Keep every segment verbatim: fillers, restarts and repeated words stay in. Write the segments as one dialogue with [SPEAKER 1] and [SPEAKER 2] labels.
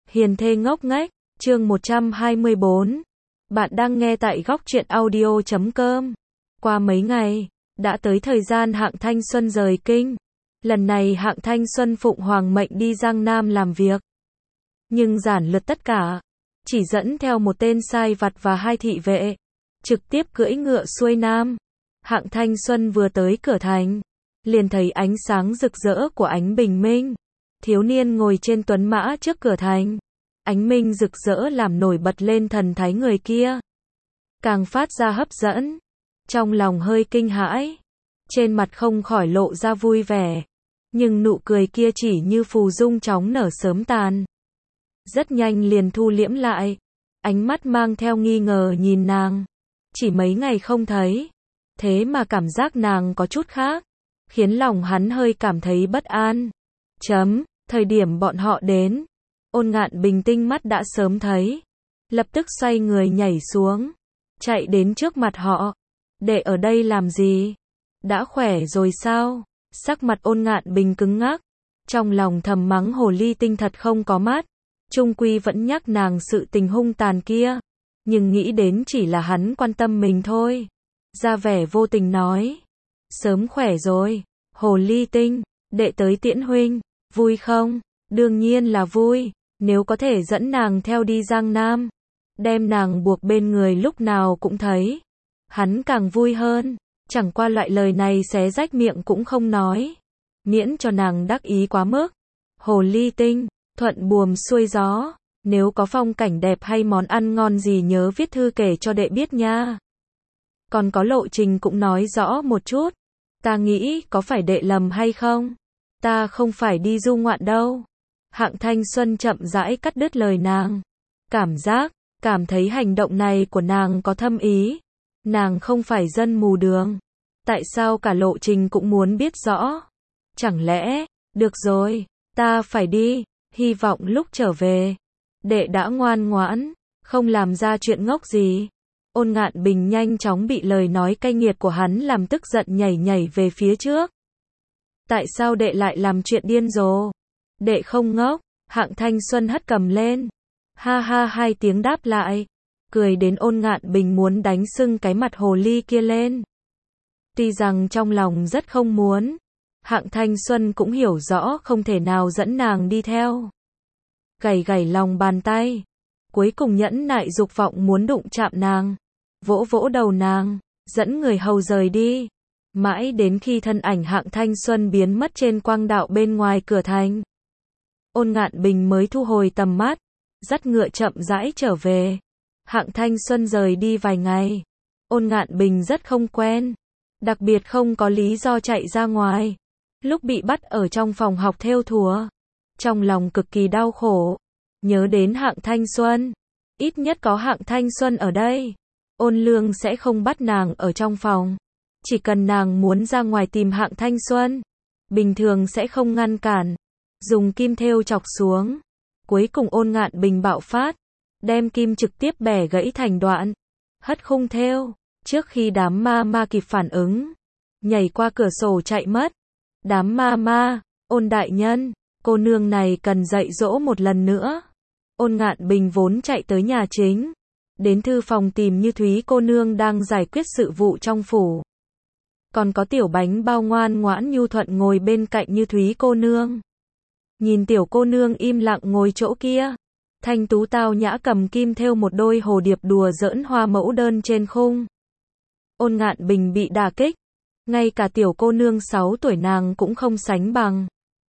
[SPEAKER 1] Hiền thê ngốc nghếch, chương một trăm hai mươi bốn. Bạn đang nghe tại góc truyện audio chấm com. Qua mấy ngày, đã tới thời gian Hạng Thanh Xuân rời kinh. Lần này Hạng Thanh Xuân phụng hoàng mệnh đi Giang Nam làm việc. Nhưng giản lược tất cả, chỉ dẫn theo một tên sai vặt và hai thị vệ, trực tiếp cưỡi ngựa xuôi Nam. Hạng Thanh Xuân vừa tới cửa thành, liền thấy ánh sáng rực rỡ của ánh bình minh. Thiếu niên ngồi trên tuấn mã trước cửa thành. Ánh minh rực rỡ làm nổi bật lên thần thái người kia, càng phát ra hấp dẫn. Trong lòng hơi kinh hãi, trên mặt không khỏi lộ ra vui vẻ, nhưng nụ cười kia chỉ như phù dung chóng nở sớm tàn. Rất nhanh liền thu liễm lại, ánh mắt mang theo nghi ngờ nhìn nàng. Chỉ mấy ngày không thấy, thế mà cảm giác nàng có chút khác, khiến lòng hắn hơi cảm thấy bất an. Chấm, thời điểm bọn họ đến, Ôn Ngạn bình tinh mắt đã sớm thấy, lập tức xoay người nhảy xuống, chạy đến trước mặt họ. Đệ ở đây làm gì? Đã khỏe rồi sao? Sắc mặt Ôn Ngạn bình cứng ngắc, trong lòng thầm mắng hồ ly tinh thật không có mắt, chung quy vẫn nhắc nàng sự tình hung tàn kia, nhưng nghĩ đến chỉ là hắn quan tâm mình thôi, ra vẻ vô tình nói, sớm khỏe rồi. Hồ ly tinh, đệ tới tiễn huynh, vui không? Đương nhiên là vui, nếu có thể dẫn nàng theo đi Giang Nam, đem nàng buộc bên người lúc nào cũng thấy, hắn càng vui hơn. Chẳng qua loại lời này xé rách miệng cũng không nói, miễn cho nàng đắc ý quá mức. Hồ ly tinh, thuận buồm xuôi gió, nếu có phong cảnh đẹp hay món ăn ngon gì nhớ viết thư kể cho đệ biết nha. Còn có lộ trình cũng nói rõ một chút, ta nghĩ có phải đệ lầm hay không? Ta không phải đi du ngoạn đâu. Hạng Thanh Xuân chậm rãi cắt đứt lời nàng. Cảm giác, cảm thấy hành động này của nàng có thâm ý. Nàng không phải dân mù đường. Tại sao cả lộ trình cũng muốn biết rõ? Chẳng lẽ, được rồi, ta phải đi, hy vọng lúc trở về, đệ đã ngoan ngoãn, không làm ra chuyện ngốc gì. Ôn Ngạn bình nhanh chóng bị lời nói cay nghiệt của hắn làm tức giận, nhảy nhảy về phía trước. Tại sao đệ lại làm chuyện điên rồ? Đệ không ngốc. Hạng Thanh Xuân hất cầm lên, ha ha hai tiếng đáp lại, cười đến Ôn Ngạn bình muốn đánh sưng cái mặt hồ ly kia lên. Tuy rằng trong lòng rất không muốn, Hạng Thanh Xuân cũng hiểu rõ không thể nào dẫn nàng đi theo. Gảy gảy lòng bàn tay, cuối cùng nhẫn nại dục vọng muốn đụng chạm nàng, vỗ vỗ đầu nàng, dẫn người hầu rời đi. Mãi đến khi thân ảnh Hạng Thanh Xuân biến mất trên quang đạo bên ngoài cửa thành, Ôn Ngạn bình mới thu hồi tầm mắt, dắt ngựa chậm rãi trở về. Hạng Thanh Xuân rời đi vài ngày, Ôn Ngạn bình rất không quen, đặc biệt không có lý do chạy ra ngoài. Lúc bị bắt ở trong phòng học thêu thùa, trong lòng cực kỳ đau khổ, nhớ đến Hạng Thanh Xuân, ít nhất có Hạng Thanh Xuân ở đây, Ôn Lương sẽ không bắt nàng ở trong phòng. Chỉ cần nàng muốn ra ngoài tìm Hạng Thanh Xuân, bình thường sẽ không ngăn cản, dùng kim thêu chọc xuống. Cuối cùng Ôn Ngạn bình bạo phát, đem kim trực tiếp bẻ gãy thành đoạn, hất khung thêu. Trước khi đám ma ma kịp phản ứng, nhảy qua cửa sổ chạy mất. Đám ma ma, Ôn đại nhân, cô nương này cần dạy dỗ một lần nữa. Ôn Ngạn bình vốn chạy tới nhà chính, đến thư phòng tìm Như Thúy cô nương đang giải quyết sự vụ trong phủ. Còn có Tiểu Bánh Bao ngoan ngoãn nhu thuận ngồi bên cạnh Như Thúy cô nương. Nhìn tiểu cô nương im lặng ngồi chỗ kia, thanh tú tao nhã cầm kim thêu một đôi hồ điệp đùa giỡn hoa mẫu đơn trên khung. Ôn Ngạn bình bị đả kích, ngay cả tiểu cô nương sáu tuổi nàng cũng không sánh bằng.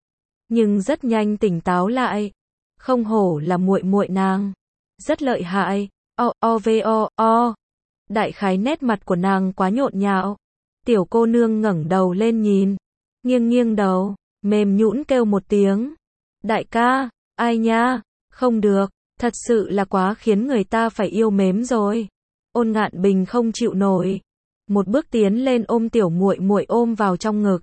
[SPEAKER 1] Nhưng rất nhanh tỉnh táo lại, không hổ là muội muội nàng, rất lợi hại. O o v o o. Đại khái nét mặt của nàng quá nhộn nhạo. Tiểu cô nương ngẩng đầu lên nhìn, nghiêng nghiêng đầu, mềm nhũn kêu một tiếng. Đại ca, ai nha? Không được, thật sự là quá khiến người ta phải yêu mến rồi. Ôn Ngạn bình không chịu nổi, một bước tiến lên ôm tiểu muội muội ôm vào trong ngực.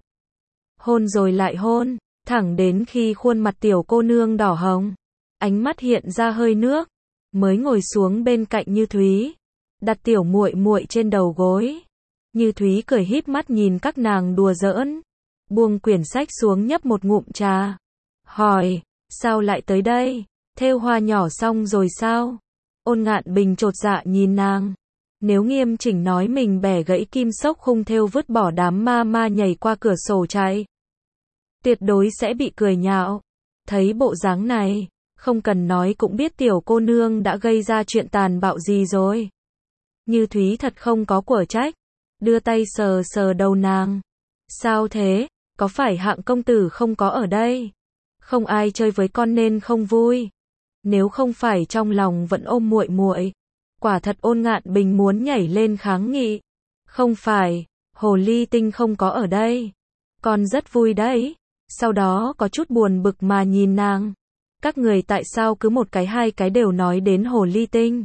[SPEAKER 1] Hôn rồi lại hôn, thẳng đến khi khuôn mặt tiểu cô nương đỏ hồng, ánh mắt hiện ra hơi nước, mới ngồi xuống bên cạnh Như Thúy, đặt tiểu muội muội trên đầu gối. Như Thúy cười híp mắt nhìn các nàng đùa giỡn, buông quyển sách xuống nhấp một ngụm trà, hỏi, sao lại tới đây? Thêu hoa nhỏ xong rồi sao? Ôn Ngạn Bình chột dạ nhìn nàng. Nếu nghiêm chỉnh nói mình bẻ gãy kim sốc khung thêu vứt bỏ đám ma ma nhảy qua cửa sổ chạy, tuyệt đối sẽ bị cười nhạo. Thấy bộ dáng này, không cần nói cũng biết tiểu cô nương đã gây ra chuyện tàn bạo gì rồi. Như Thúy thật không có của trách, đưa tay sờ sờ đầu nàng. Sao thế, có phải Hạng công tử không có ở đây? Không ai chơi với con nên không vui. Nếu không phải trong lòng vẫn ôm muội muội, quả thật Ôn Ngạn Bình muốn nhảy lên kháng nghị. Không phải, hồ ly tinh không có ở đây. Con rất vui đấy. Sau đó có chút buồn bực mà nhìn nàng. Các người tại sao cứ một cái hai cái đều nói đến hồ ly tinh?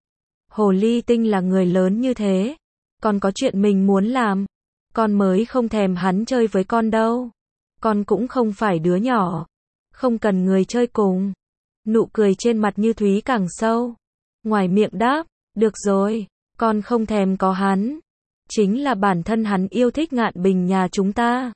[SPEAKER 1] Hồ ly tinh là người lớn như thế, còn có chuyện mình muốn làm. Con mới không thèm hắn chơi với con đâu. Con cũng không phải đứa nhỏ, không cần người chơi cùng. Nụ cười trên mặt Như Thúy càng sâu. Ngoài miệng đáp, được rồi, con không thèm có hắn. Chính là bản thân hắn yêu thích Ngạn Bình nhà chúng ta.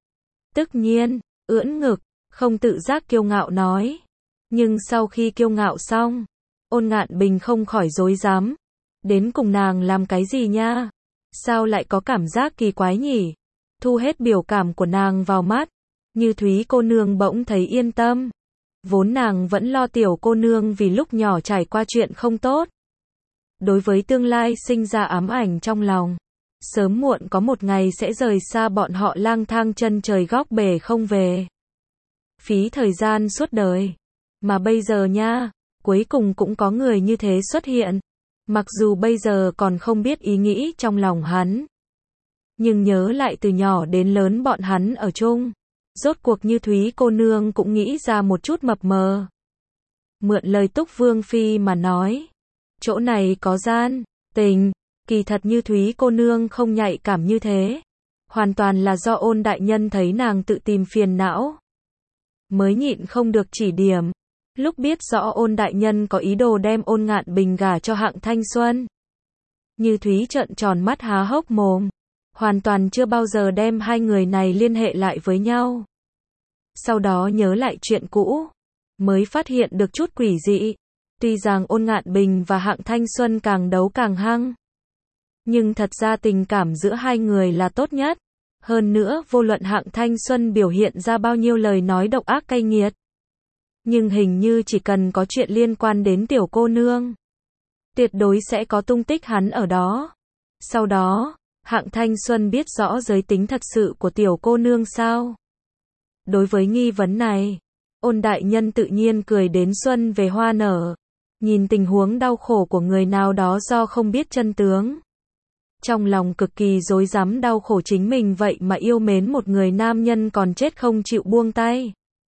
[SPEAKER 1] Tức nhiên, ưỡn ngực, không tự giác kiêu ngạo nói. Nhưng sau khi kiêu ngạo xong, Ôn Ngạn Bình không khỏi rối rắm. Đến cùng nàng làm cái gì nha? Sao lại có cảm giác kỳ quái nhỉ? Thu hết biểu cảm của nàng vào mắt, Như Thúy cô nương bỗng thấy yên tâm. Vốn nàng vẫn lo tiểu cô nương vì lúc nhỏ trải qua chuyện không tốt. Đối với tương lai sinh ra ám ảnh trong lòng. Sớm muộn có một ngày sẽ rời xa bọn họ lang thang chân trời góc bể không về. Phí thời gian suốt đời. Mà bây giờ nha, cuối cùng cũng có người như thế xuất hiện. Mặc dù bây giờ còn không biết ý nghĩ trong lòng hắn. Nhưng nhớ lại từ nhỏ đến lớn bọn hắn ở chung. Rốt cuộc Như Thúy cô nương cũng nghĩ ra một chút mập mờ. Mượn lời Túc Vương Phi mà nói. Chỗ này có gian, tình, kỳ thật Như Thúy cô nương không nhạy cảm như thế. Hoàn toàn là do Ôn đại nhân thấy nàng tự tìm phiền não. Mới nhịn không được chỉ điểm. Lúc biết rõ Ôn đại nhân có ý đồ đem Ôn Ngạn Bình gả cho Hạng Thanh Xuân. Như Thúy trợn tròn mắt há hốc mồm. Hoàn toàn chưa bao giờ đem hai người này liên hệ lại với nhau. Sau đó nhớ lại chuyện cũ, mới phát hiện được chút quỷ dị. Tuy rằng Ôn Ngạn Bình và Hạng Thanh Xuân càng đấu càng hăng, nhưng thật ra tình cảm giữa hai người là tốt nhất. Hơn nữa vô luận Hạng Thanh Xuân biểu hiện ra bao nhiêu lời nói độc ác cay nghiệt, nhưng hình như chỉ cần có chuyện liên quan đến tiểu cô nương, tuyệt đối sẽ có tung tích hắn ở đó. Sau đó, Hạng Thanh Xuân biết rõ giới tính thật sự của tiểu cô nương sao? Đối với nghi vấn này, Ôn đại nhân tự nhiên cười đến xuân về hoa nở. Nhìn tình huống đau khổ của người nào đó do không biết chân tướng. Trong lòng cực kỳ rối rắm, đau khổ chính mình vậy mà yêu mến một người nam nhân còn chết không chịu buông tay.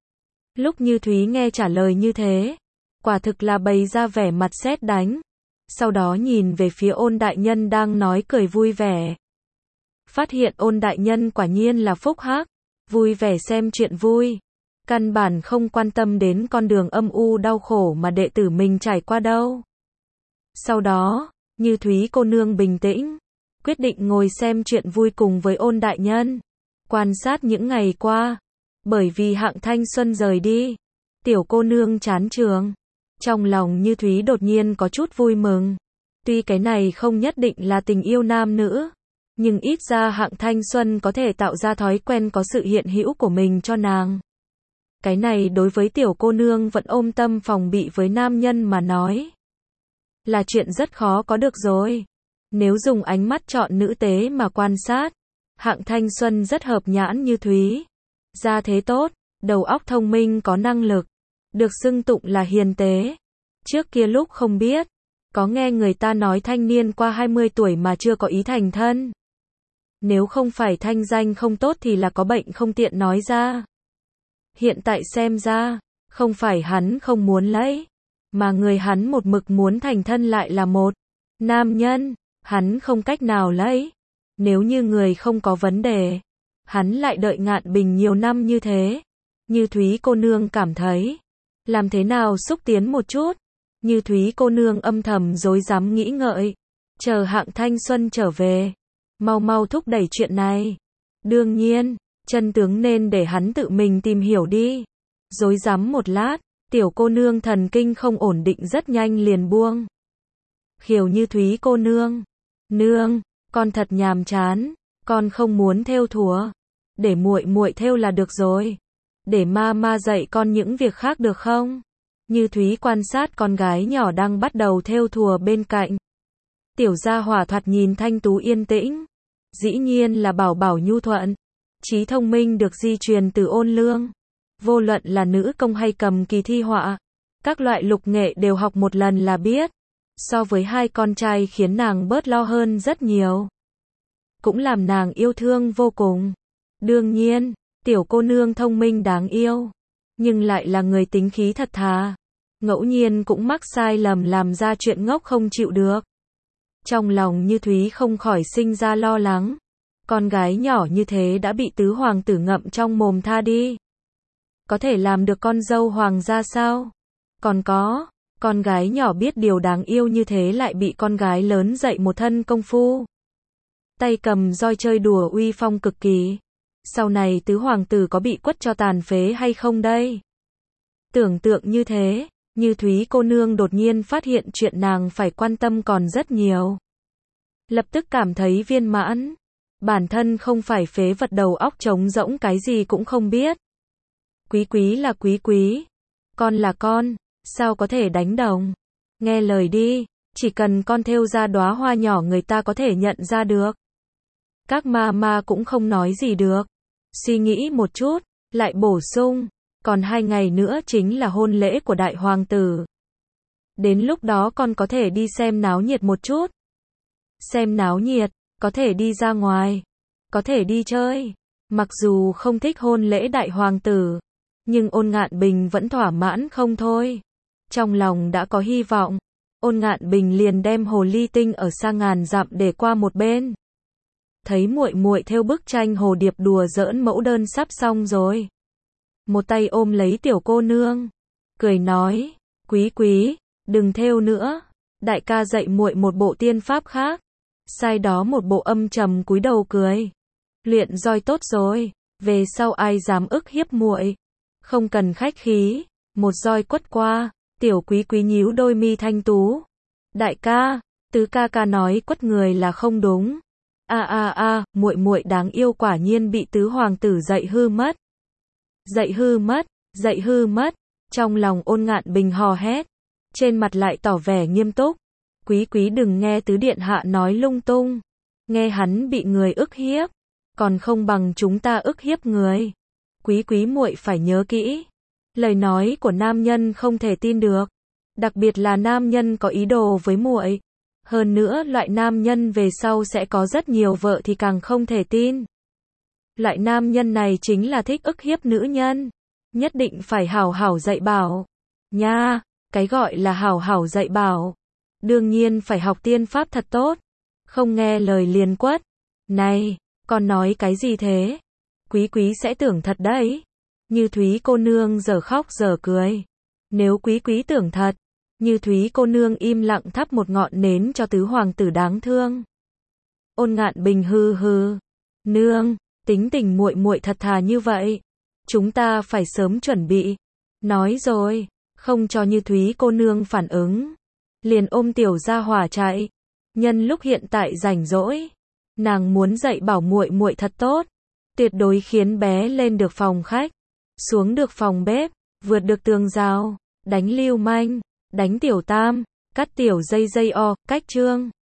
[SPEAKER 1] Lúc Như Thúy nghe trả lời như thế, quả thực là bày ra vẻ mặt sét đánh. Sau đó nhìn về phía Ôn đại nhân đang nói cười vui vẻ. Phát hiện Ôn đại nhân quả nhiên là phúc hắc, vui vẻ xem chuyện vui. Căn bản không quan tâm đến con đường âm u đau khổ mà đệ tử mình trải qua đâu. Sau đó, Như Thúy cô nương bình tĩnh, quyết định ngồi xem chuyện vui cùng với Ôn đại nhân. Quan sát những ngày qua, bởi vì Hạng Thanh Xuân rời đi, tiểu cô nương chán trường. Trong lòng Như Thúy đột nhiên có chút vui mừng. Tuy cái này không nhất định là tình yêu nam nữ, nhưng ít ra Hạng Thanh Xuân có thể tạo ra thói quen có sự hiện hữu của mình cho nàng. Cái này đối với tiểu cô nương vẫn ôm tâm phòng bị với nam nhân mà nói, là chuyện rất khó có được rồi. Nếu dùng ánh mắt chọn nữ tế mà quan sát, Hạng Thanh Xuân rất hợp nhãn Như Thúy. Gia thế tốt, đầu óc thông minh có năng lực, được xưng tụng là hiền tế. Trước kia lúc không biết, có nghe người ta nói thanh niên qua hai mươi tuổi mà chưa có ý thành thân. Nếu không phải thanh danh không tốt thì là có bệnh không tiện nói ra. Hiện tại xem ra, không phải hắn không muốn lấy, mà người hắn một mực muốn thành thân lại là một nam nhân, hắn không cách nào lấy. Nếu như người không có vấn đề, hắn lại đợi Ngạn Bình nhiều năm như thế. Như Thúy cô nương cảm thấy, làm thế nào xúc tiến một chút. Như Thúy cô nương âm thầm rối rắm nghĩ ngợi, chờ Hạng Thanh Xuân trở về, mau mau thúc đẩy chuyện này. Đương nhiên, chân tướng nên để hắn tự mình tìm hiểu đi. Rối rắm một lát, Tiểu cô nương thần kinh không ổn định rất nhanh liền buông. Khiều Như Thúy cô nương, nương, con thật nhàm chán, con không muốn thêu thùa, để muội muội thêu là được rồi. Để ma ma dạy con những việc khác được không? Như Thúy quan sát con gái nhỏ đang bắt đầu thêu thùa bên cạnh. Tiểu gia hỏa thoạt nhìn thanh tú yên tĩnh, dĩ nhiên là bảo bảo nhu thuận, trí thông minh được di truyền từ ôn lương. Vô luận là nữ công hay cầm kỳ thi họa, các loại lục nghệ đều học một lần là biết. So với hai con trai khiến nàng bớt lo hơn rất nhiều, cũng làm nàng yêu thương vô cùng. Đương nhiên, tiểu cô nương thông minh đáng yêu, nhưng lại là người tính khí thật thà, ngẫu nhiên cũng mắc sai lầm làm ra chuyện ngốc không chịu được. Trong lòng Như Thúy không khỏi sinh ra lo lắng, con gái nhỏ như thế đã bị tứ hoàng tử ngậm trong mồm tha đi, có thể làm được con dâu hoàng gia sao? Còn có, con gái nhỏ biết điều đáng yêu như thế lại bị con gái lớn dạy một thân công phu, tay cầm roi chơi đùa uy phong cực kỳ. Sau này tứ hoàng tử có bị quất cho tàn phế hay không đây? Tưởng tượng như thế, Như Thúy cô nương đột nhiên phát hiện chuyện nàng phải quan tâm còn rất nhiều. Lập tức cảm thấy viên mãn, bản thân không phải phế vật đầu óc trống rỗng cái gì cũng không biết. Quý quý là quý quý, con là con, sao có thể đánh đồng? Nghe lời đi, chỉ cần con thêu ra đóa hoa nhỏ người ta có thể nhận ra được. Các ma ma cũng không nói gì được. Suy nghĩ một chút, lại bổ sung, còn hai ngày nữa chính là hôn lễ của đại hoàng tử. Đến lúc đó con có thể đi xem náo nhiệt một chút. Xem náo nhiệt, có thể đi ra ngoài, có thể đi chơi. Mặc dù không thích hôn lễ đại hoàng tử, nhưng Ôn Ngạn Bình vẫn thỏa mãn không thôi. Trong lòng đã có hy vọng, Ôn Ngạn Bình liền đem hồ ly tinh ở xa ngàn dặm để qua một bên. Thấy muội muội thêu bức tranh hồ điệp đùa giỡn mẫu đơn sắp xong rồi, một tay ôm lấy tiểu cô nương, cười nói, quý quý, đừng thêu nữa, đại ca dạy muội một bộ tiên pháp khác. Sai đó một bộ âm trầm cúi đầu cười, luyện roi tốt rồi, về sau ai dám ức hiếp muội, không cần khách khí, một roi quất qua. Tiểu quý quý nhíu đôi mi thanh tú, đại ca, tứ ca ca nói quất người là không đúng. A a a, muội muội đáng yêu quả nhiên bị tứ hoàng tử dạy hư mất. Dạy hư mất, dạy hư mất. Trong lòng Ôn Ngạn Bình hò hét, trên mặt lại tỏ vẻ nghiêm túc. Quý quý đừng nghe tứ điện hạ nói lung tung, nghe hắn bị người ức hiếp, còn không bằng chúng ta ức hiếp người. Quý quý muội phải nhớ kỹ, lời nói của nam nhân không thể tin được, đặc biệt là nam nhân có ý đồ với muội. Hơn nữa loại nam nhân về sau sẽ có rất nhiều vợ thì càng không thể tin. Loại nam nhân này chính là thích ức hiếp nữ nhân, nhất định phải hảo hảo dạy bảo. Nha, cái gọi là hảo hảo dạy bảo, đương nhiên phải học tiên pháp thật tốt, không nghe lời liền quất. Này, con nói cái gì thế? Quý quý sẽ tưởng thật đấy. Như Thúy cô nương giờ khóc giờ cười. Nếu quý quý tưởng thật, Như Thúy cô nương im lặng thắp một ngọn nến cho tứ hoàng tử đáng thương. Ôn Ngạn Bình hừ hừ, nương, tính tình muội muội thật thà như vậy, chúng ta phải sớm chuẩn bị. Nói rồi, không cho Như Thúy cô nương phản ứng, liền ôm tiểu gia hỏa chạy. Nhân lúc hiện tại rảnh rỗi, nàng muốn dạy bảo muội muội thật tốt, tuyệt đối khiến bé lên được phòng khách, xuống được phòng bếp, vượt được tường rào, đánh lưu manh, đánh tiểu tam, cắt tiểu dây dây o, cách chương.